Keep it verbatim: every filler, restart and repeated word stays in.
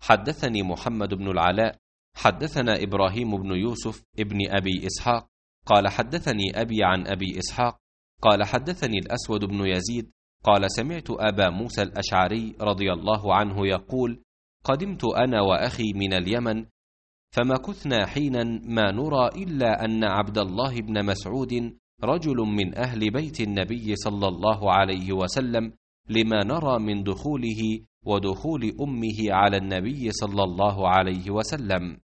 حدثني محمد بن العلاء حدثنا إبراهيم بن يوسف ابن أبي إسحاق قال حدثني أبي عن أبي إسحاق قال حدثني الأسود بن يزيد قال سمعت أبا موسى الأشعري رضي الله عنه يقول: قدمت أنا وأخي من اليمن، فما كثنا حينا ما نرى إلا أن عبد الله بن مسعود رجل من أهل بيت النبي صلى الله عليه وسلم، لما نرى من دخوله ودخول أمه على النبي صلى الله عليه وسلم.